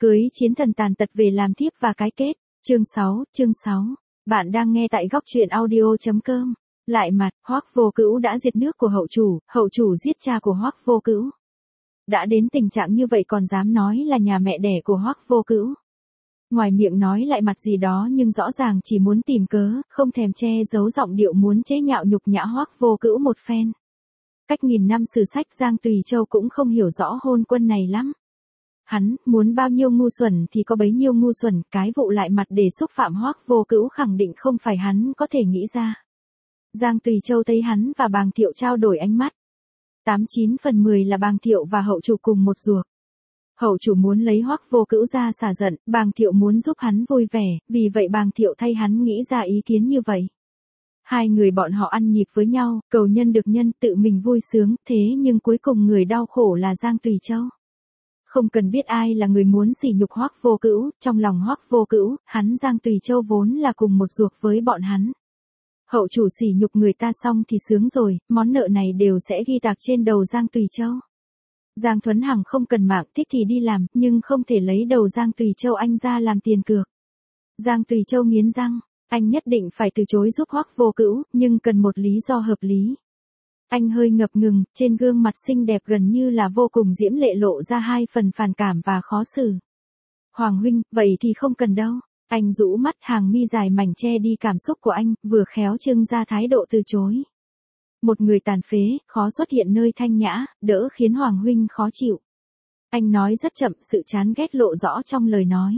Cưới chiến thần tàn tật về làm thiếp và cái kết. Chương 6. Bạn đang nghe tại góc truyện audio.com. Lại mặt, Hoắc Vô Cữu đã diệt nước của hậu chủ giết cha của Hoắc Vô Cữu. Đã đến tình trạng như vậy còn dám nói là nhà mẹ đẻ của Hoắc Vô Cữu. Ngoài miệng nói lại mặt gì đó nhưng rõ ràng chỉ muốn tìm cớ, không thèm che giấu giọng điệu muốn chế nhạo nhục nhã Hoắc Vô Cữu một phen. Cách nghìn năm sử sách Giang Tùy Châu cũng không hiểu rõ hôn quân này lắm. Hắn muốn bao nhiêu ngu xuẩn thì có bấy nhiêu ngu xuẩn, cái vụ lại mặt để xúc phạm Hoắc Vô Cữu khẳng định không phải hắn có thể nghĩ ra. Giang Tùy Châu thấy hắn và Bàng Thiệu trao đổi ánh mắt. 89/10 là Bàng Thiệu và hậu chủ cùng một ruột. Hậu chủ muốn lấy Hoắc Vô Cữu ra xả giận, Bàng Thiệu muốn giúp hắn vui vẻ, vì vậy Bàng Thiệu thay hắn nghĩ ra ý kiến như vậy. Hai người bọn họ ăn nhịp với nhau, cầu nhân được nhân, tự mình vui sướng, thế nhưng cuối cùng người đau khổ là Giang Tùy Châu. Không cần biết ai là người muốn sỉ nhục Hoắc Vô Cữu, trong lòng Hoắc Vô Cữu, hắn Giang Tùy Châu vốn là cùng một ruột với bọn hắn. Hậu chủ sỉ nhục người ta xong thì sướng rồi, món nợ này đều sẽ ghi tạc trên đầu Giang Tùy Châu. Giang Thuấn Hằng không cần mạng, thích thì đi làm, nhưng không thể lấy đầu Giang Tùy Châu anh ra làm tiền cược. Giang Tùy Châu nghiến răng, anh nhất định phải từ chối giúp Hoắc Vô Cữu, nhưng cần một lý do hợp lý. Anh hơi ngập ngừng, trên gương mặt xinh đẹp gần như là vô cùng diễm lệ lộ ra hai phần phản cảm và khó xử. Hoàng huynh, vậy thì không cần đâu. Anh rũ mắt, hàng mi dài mảnh che đi cảm xúc của anh, vừa khéo trưng ra thái độ từ chối. Một người tàn phế, khó xuất hiện nơi thanh nhã, đỡ khiến Hoàng huynh khó chịu. Anh nói rất chậm, sự chán ghét lộ rõ trong lời nói.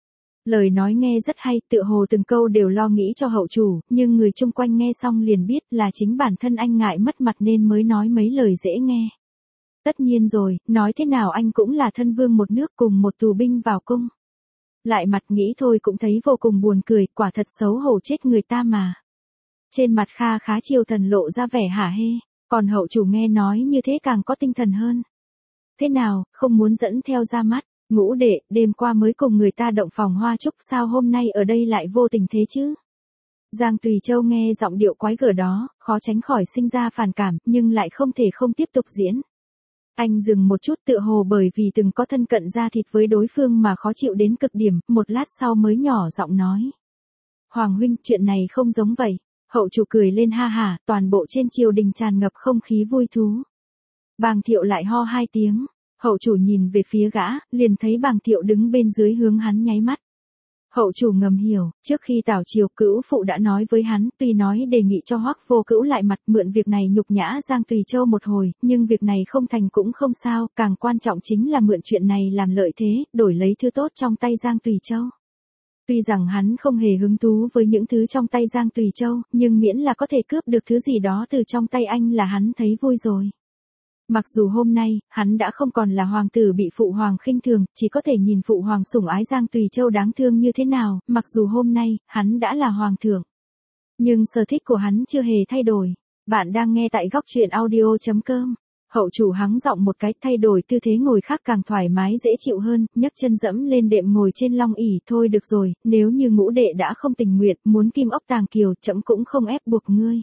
Lời nói nghe rất hay, tựa hồ từng câu đều lo nghĩ cho hậu chủ, nhưng người chung quanh nghe xong liền biết là chính bản thân anh ngại mất mặt nên mới nói mấy lời dễ nghe. Tất nhiên rồi, nói thế nào anh cũng là thân vương một nước cùng một tù binh vào cung. Lại mặt nghĩ thôi cũng thấy vô cùng buồn cười, quả thật xấu hổ chết người ta mà. Trên mặt Kha Khá Triều Thần lộ ra vẻ hả hê, còn hậu chủ nghe nói như thế càng có tinh thần hơn. Thế nào, không muốn dẫn theo ra mắt? Ngũ đệ, đêm qua mới cùng người ta động phòng hoa trúc, sao hôm nay ở đây lại vô tình thế chứ? Giang Tùy Châu nghe giọng điệu quái gở đó, khó tránh khỏi sinh ra phản cảm, nhưng lại không thể không tiếp tục diễn. Anh dừng một chút, tựa hồ bởi vì từng có thân cận da thịt với đối phương mà khó chịu đến cực điểm, một lát sau mới nhỏ giọng nói. Hoàng huynh, chuyện này không giống vậy. Hậu chủ cười lên ha hả, toàn bộ trên triều đình tràn ngập không khí vui thú. Bàng Thiệu lại ho hai tiếng. Hậu chủ nhìn về phía gã, liền thấy Bàng Thiệu đứng bên dưới hướng hắn nháy mắt. Hậu chủ ngầm hiểu, trước khi tảo triều Cữu phụ đã nói với hắn, tuy nói đề nghị cho Hoắc Vô Cữu lại mặt mượn việc này nhục nhã Giang Tùy Châu một hồi, nhưng việc này không thành cũng không sao, càng quan trọng chính là mượn chuyện này làm lợi thế, đổi lấy thứ tốt trong tay Giang Tùy Châu. Tuy rằng hắn không hề hứng thú với những thứ trong tay Giang Tùy Châu, nhưng miễn là có thể cướp được thứ gì đó từ trong tay anh là hắn thấy vui rồi. Mặc dù hôm nay, hắn đã không còn là hoàng tử bị phụ hoàng khinh thường, chỉ có thể nhìn phụ hoàng sủng ái Giang Tùy Châu đáng thương như thế nào, mặc dù hôm nay, hắn đã là hoàng thượng. Nhưng sở thích của hắn chưa hề thay đổi. Bạn đang nghe tại góc truyện audio.com. Hậu chủ hắng giọng một cái, thay đổi tư thế ngồi khác càng thoải mái dễ chịu hơn, nhấc chân dẫm lên đệm ngồi trên long ỷ, thôi được rồi, nếu như ngũ đệ đã không tình nguyện, muốn kim ốc tàng kiều, trẫm cũng không ép buộc ngươi.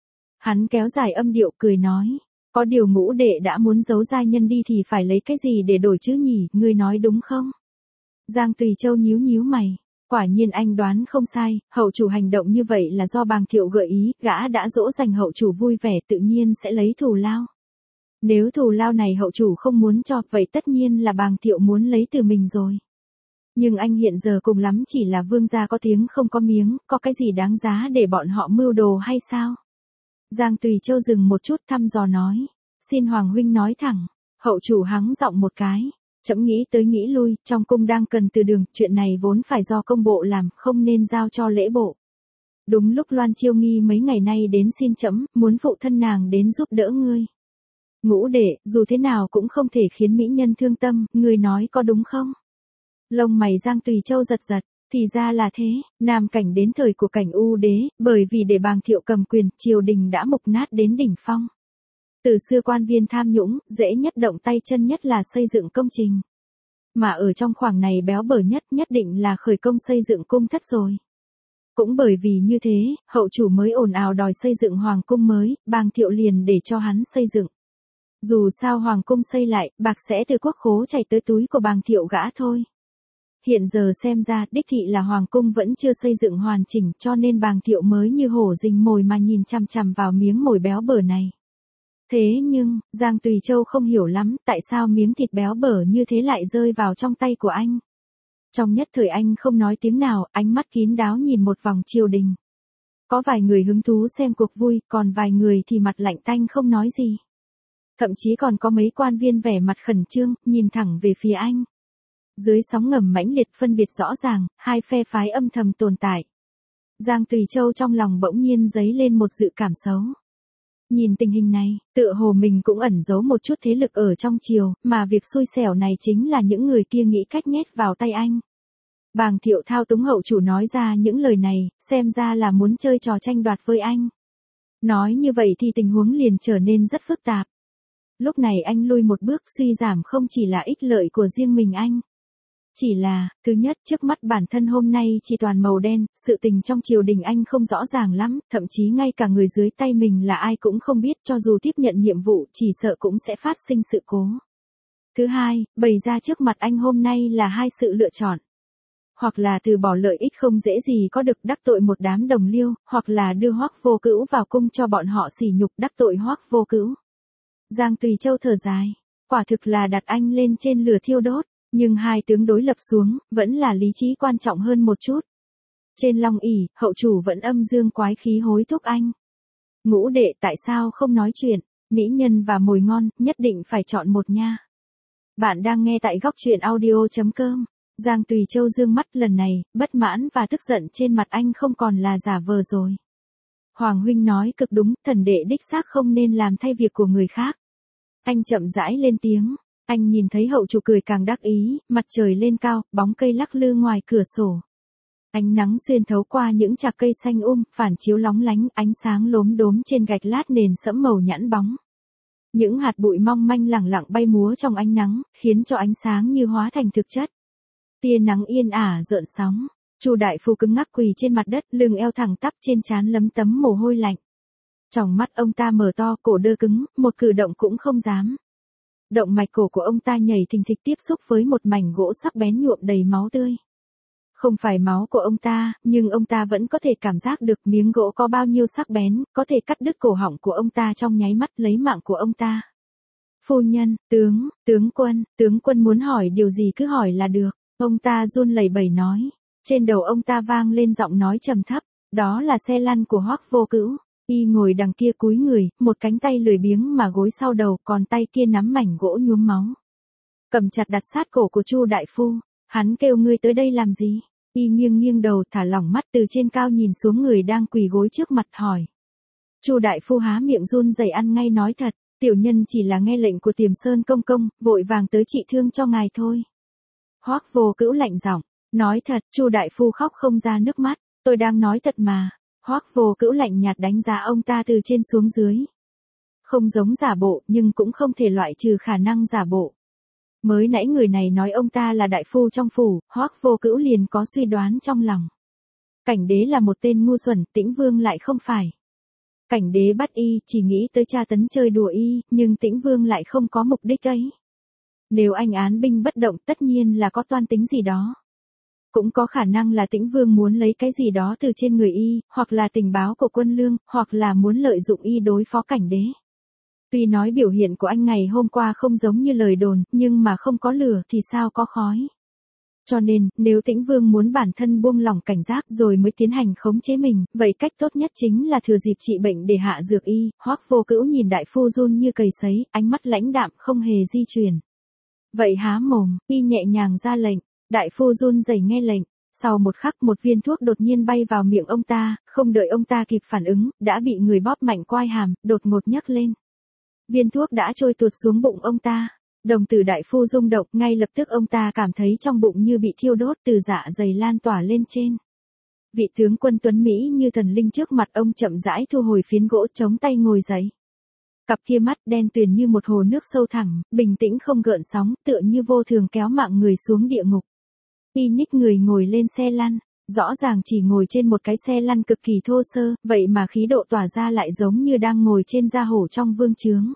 Hắn kéo dài âm điệu cười nói. Có điều ngũ đệ đã muốn giấu giai nhân đi thì phải lấy cái gì để đổi chứ nhỉ, ngươi nói đúng không? Giang Tùy Châu nhíu mày. Quả nhiên anh đoán không sai, hậu chủ hành động như vậy là do Bàng Thiệu gợi ý, gã đã dỗ dành hậu chủ vui vẻ tự nhiên sẽ lấy thù lao. Nếu thù lao này hậu chủ không muốn cho, vậy tất nhiên là Bàng Thiệu muốn lấy từ mình rồi. Nhưng anh hiện giờ cùng lắm chỉ là vương gia có tiếng không có miếng, có cái gì đáng giá để bọn họ mưu đồ hay sao? Giang Tùy Châu dừng một chút thăm dò nói. Xin Hoàng huynh nói thẳng. Hậu chủ hắng giọng một cái. Trẫm nghĩ tới nghĩ lui, trong cung đang cần từ đường, chuyện này vốn phải do công bộ làm, không nên giao cho lễ bộ. Đúng lúc Loan Chiêu Nghi mấy ngày nay đến xin trẫm, muốn phụ thân nàng đến giúp đỡ ngươi. Ngũ đệ, dù thế nào cũng không thể khiến mỹ nhân thương tâm, ngươi nói có đúng không? Lông mày Giang Tùy Châu giật giật. Thì ra là thế, Nam Cảnh đến thời của Cảnh U đế, bởi vì để Bàng Thiệu cầm quyền, triều đình đã mục nát đến đỉnh phong. Từ xưa quan viên tham nhũng, dễ nhất động tay chân nhất là xây dựng công trình. Mà ở trong khoảng này béo bở nhất định là khởi công xây dựng cung thất rồi. Cũng bởi vì như thế, hậu chủ mới ồn ào đòi xây dựng hoàng cung mới, Bàng Thiệu liền để cho hắn xây dựng. Dù sao hoàng cung xây lại, bạc sẽ từ quốc khố chảy tới túi của Bàng Thiệu gã thôi. Hiện giờ xem ra, đích thị là hoàng cung vẫn chưa xây dựng hoàn chỉnh, cho nên Bàng Thiệu mới như hổ rình mồi mà nhìn chằm chằm vào miếng mồi béo bở này. Thế nhưng, Giang Tùy Châu không hiểu lắm, tại sao miếng thịt béo bở như thế lại rơi vào trong tay của anh. Trong nhất thời anh không nói tiếng nào, ánh mắt kín đáo nhìn một vòng triều đình. Có vài người hứng thú xem cuộc vui, còn vài người thì mặt lạnh tanh không nói gì. Thậm chí còn có mấy quan viên vẻ mặt khẩn trương, nhìn thẳng về phía anh. Dưới sóng ngầm mãnh liệt phân biệt rõ ràng, hai phe phái âm thầm tồn tại. Giang Tùy Châu trong lòng bỗng nhiên dấy lên một dự cảm xấu. Nhìn tình hình này, tựa hồ mình cũng ẩn giấu một chút thế lực ở trong triều, mà việc xui xẻo này chính là những người kia nghĩ cách nhét vào tay anh. Bàng Thiệu thao túng hậu chủ nói ra những lời này, xem ra là muốn chơi trò tranh đoạt với anh. Nói như vậy thì tình huống liền trở nên rất phức tạp. Lúc này anh lui một bước, suy giảm không chỉ là ích lợi của riêng mình anh. Chỉ là, thứ nhất, trước mắt bản thân hôm nay chỉ toàn màu đen, sự tình trong triều đình anh không rõ ràng lắm, thậm chí ngay cả người dưới tay mình là ai cũng không biết, cho dù tiếp nhận nhiệm vụ chỉ sợ cũng sẽ phát sinh sự cố. Thứ hai, bày ra trước mặt anh hôm nay là hai sự lựa chọn. Hoặc là từ bỏ lợi ích không dễ gì có được đắc tội một đám đồng liêu, hoặc là đưa Hoắc Vô Cữu vào cung cho bọn họ sỉ nhục đắc tội Hoắc Vô Cữu. Giang Tùy Châu thở dài, quả thực là đặt anh lên trên lửa thiêu đốt. Nhưng hai tướng đối lập xuống, vẫn là lý trí quan trọng hơn một chút. Trên Long ỷ, hậu chủ vẫn âm dương quái khí hối thúc anh. Ngũ đệ tại sao không nói chuyện, mỹ nhân và mồi ngon, nhất định phải chọn một nha. Bạn đang nghe tại góc truyện audio.com. Giang Tùy Châu dương mắt lần này, bất mãn và tức giận trên mặt anh không còn là giả vờ rồi. Hoàng huynh nói cực đúng, thần đệ đích xác không nên làm thay việc của người khác. Anh chậm rãi lên tiếng. Anh nhìn thấy hậu chủ cười càng đắc ý, mặt trời lên cao, bóng cây lắc lư ngoài cửa sổ. Ánh nắng xuyên thấu qua những chạc cây xanh phản chiếu lóng lánh, ánh sáng lốm đốm trên gạch lát nền sẫm màu nhẵn bóng. Những hạt bụi mong manh lẳng lặng bay múa trong ánh nắng, khiến cho ánh sáng như hóa thành thực chất. Tia nắng yên ả rợn sóng. Chu đại phu cứng ngắc quỳ trên mặt đất, lưng eo thẳng tắp, trên trán lấm tấm mồ hôi lạnh. Tròng mắt ông ta mở to, cổ đơ cứng, một cử động cũng không dám. Động mạch cổ của ông ta nhảy thình thịch tiếp xúc với một mảnh gỗ sắc bén nhuộm đầy máu tươi. Không phải máu của ông ta, nhưng ông ta vẫn có thể cảm giác được miếng gỗ có bao nhiêu sắc bén, có thể cắt đứt cổ họng của ông ta trong nháy mắt lấy mạng của ông ta. Phu nhân, tướng quân muốn hỏi điều gì cứ hỏi là được, ông ta run lẩy bẩy nói. Trên đầu ông ta vang lên giọng nói trầm thấp, đó là xe lăn của Hoắc Vô Cữu. Y ngồi đằng kia cúi người, một cánh tay lười biếng mà gối sau đầu, còn tay kia nắm mảnh gỗ nhuốm máu. Cầm chặt đặt sát cổ của Chu đại phu, hắn kêu ngươi tới đây làm gì? Y nghiêng nghiêng đầu thả lỏng mắt từ trên cao nhìn xuống người đang quỳ gối trước mặt hỏi. Chu đại phu há miệng run rẩy ăn ngay nói thật, tiểu nhân chỉ là nghe lệnh của Tiềm Sơn công công, vội vàng tới trị thương cho ngài thôi. Hoắc Vô Cữu lạnh giọng, nói thật, Chu đại phu khóc không ra nước mắt, tôi đang nói thật mà. Hoắc Vô Cữu lạnh nhạt đánh giá ông ta từ trên xuống dưới. Không giống giả bộ, nhưng cũng không thể loại trừ khả năng giả bộ. Mới nãy người này nói ông ta là đại phu trong phủ, Hoắc Vô Cữu liền có suy đoán trong lòng. Cảnh đế là một tên ngu xuẩn, Tĩnh Vương lại không phải. Cảnh đế bắt y chỉ nghĩ tới tra tấn chơi đùa y, nhưng Tĩnh Vương lại không có mục đích ấy. Nếu anh án binh bất động tất nhiên là có toan tính gì đó. Cũng có khả năng là Tĩnh Vương muốn lấy cái gì đó từ trên người y, hoặc là tình báo của quân lương, hoặc là muốn lợi dụng y đối phó cảnh đế. Tuy nói biểu hiện của anh ngày hôm qua không giống như lời đồn, nhưng mà không có lửa thì sao có khói. Cho nên, nếu Tĩnh Vương muốn bản thân buông lỏng cảnh giác rồi mới tiến hành khống chế mình, vậy cách tốt nhất chính là thừa dịp trị bệnh để hạ dược y. Hoắc Vô Cữu nhìn đại phu run như cầy sấy, ánh mắt lãnh đạm không hề di chuyển. Vậy há mồm, y nhẹ nhàng ra lệnh. Đại phu run rẩy nghe lệnh, sau một khắc một viên thuốc đột nhiên bay vào miệng ông ta, không đợi ông ta kịp phản ứng, đã bị người bóp mạnh quai hàm, đột ngột nhấc lên. Viên thuốc đã trôi tuột xuống bụng ông ta, đồng tử đại phu rung động, ngay lập tức ông ta cảm thấy trong bụng như bị thiêu đốt từ dạ dày lan tỏa lên trên. Vị tướng quân tuấn Mỹ như thần linh trước mặt ông chậm rãi thu hồi phiến gỗ chống tay ngồi dậy. Cặp kia mắt đen tuyền như một hồ nước sâu thẳm, bình tĩnh không gợn sóng, tựa như vô thường kéo mạng người xuống địa ngục. Y nhích người ngồi lên xe lăn, rõ ràng chỉ ngồi trên một cái xe lăn cực kỳ thô sơ, vậy mà khí độ tỏa ra lại giống như đang ngồi trên da hổ trong vương chướng.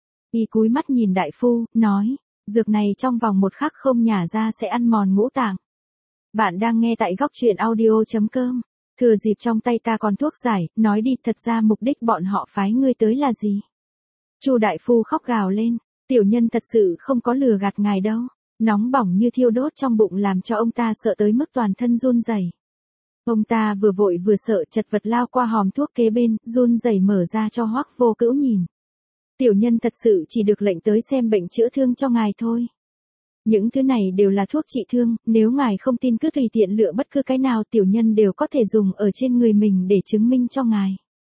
Y cúi mắt nhìn đại phu, nói, dược này trong vòng một khắc không nhả ra sẽ ăn mòn ngũ tạng. Bạn đang nghe tại góc truyện audio.com. Thừa dịp trong tay ta còn thuốc giải, nói đi, thật ra mục đích bọn họ phái ngươi tới là gì? Chu đại phu khóc gào lên, tiểu nhân thật sự không có lừa gạt ngài đâu. Nóng bỏng như thiêu đốt trong bụng làm cho ông ta sợ tới mức toàn thân run rẩy. Ông ta vừa vội vừa sợ, chật vật lao qua hòm thuốc kế bên, run rẩy mở ra cho Hoắc Vô Cữu nhìn. Tiểu nhân thật sự chỉ được lệnh tới xem bệnh chữa thương cho ngài thôi. Những thứ này đều là thuốc trị thương, nếu ngài không tin cứ tùy tiện lựa bất cứ cái nào tiểu nhân đều có thể dùng ở trên người mình để chứng minh cho ngài.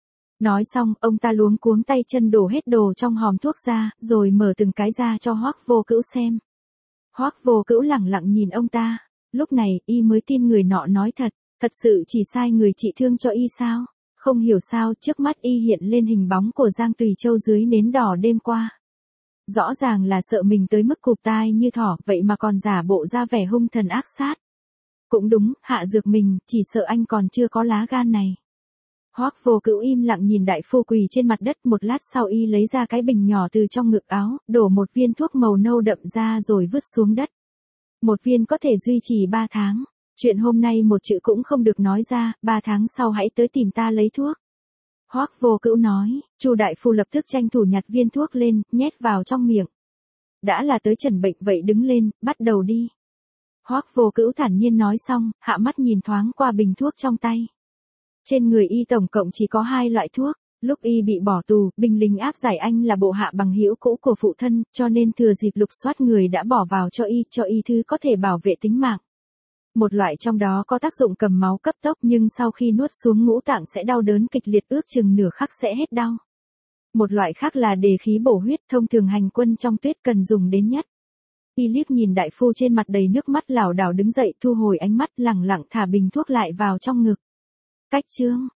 Nói xong, ông ta luống cuống tay chân đổ hết đồ trong hòm thuốc ra, rồi mở từng cái ra cho Hoắc Vô Cữu xem. Hoắc Vô Cữu lẳng lặng nhìn ông ta, lúc này y mới tin người nọ nói thật, thật sự chỉ sai người trị thương cho y sao? Không hiểu sao trước mắt y hiện lên hình bóng của Giang Tùy Châu dưới nến đỏ đêm qua. Rõ ràng là sợ mình tới mức cụp tai như thỏ, vậy mà còn giả bộ ra vẻ hung thần ác sát. Cũng đúng, hạ dược mình, chỉ sợ anh còn chưa có lá gan này. Hoắc Vô Cữu im lặng nhìn đại phu quỳ trên mặt đất, một lát sau y lấy ra cái bình nhỏ từ trong ngực áo, đổ một viên thuốc màu nâu đậm ra rồi vứt xuống đất. Một viên có thể duy trì 3 tháng. Chuyện hôm nay một chữ cũng không được nói ra, 3 tháng sau hãy tới tìm ta lấy thuốc. Hoắc Vô Cữu nói, Chu đại phu lập tức tranh thủ nhặt viên thuốc lên, nhét vào trong miệng. Đã là tới trần bệnh vậy đứng lên, bắt đầu đi. Hoắc Vô Cữu thản nhiên nói xong, hạ mắt nhìn thoáng qua bình thuốc trong tay. Trên người y tổng cộng chỉ có 2 loại thuốc. Lúc y bị bỏ tù, binh lính áp giải anh là bộ hạ bằng hữu cũ của phụ thân, cho nên thừa dịp lục soát người đã bỏ vào cho y thứ có thể bảo vệ tính mạng. Một loại trong đó có tác dụng cầm máu cấp tốc, nhưng sau khi nuốt xuống ngũ tạng sẽ đau đớn kịch liệt, ước chừng nửa khắc sẽ hết đau. Một loại khác là đề khí bổ huyết, thông thường hành quân trong tuyết cần dùng đến nhất. Y liếc nhìn đại phu trên mặt đầy nước mắt lảo đảo đứng dậy, thu hồi ánh mắt, lẳng lặng thả bình thuốc lại vào trong ngực. Cách chương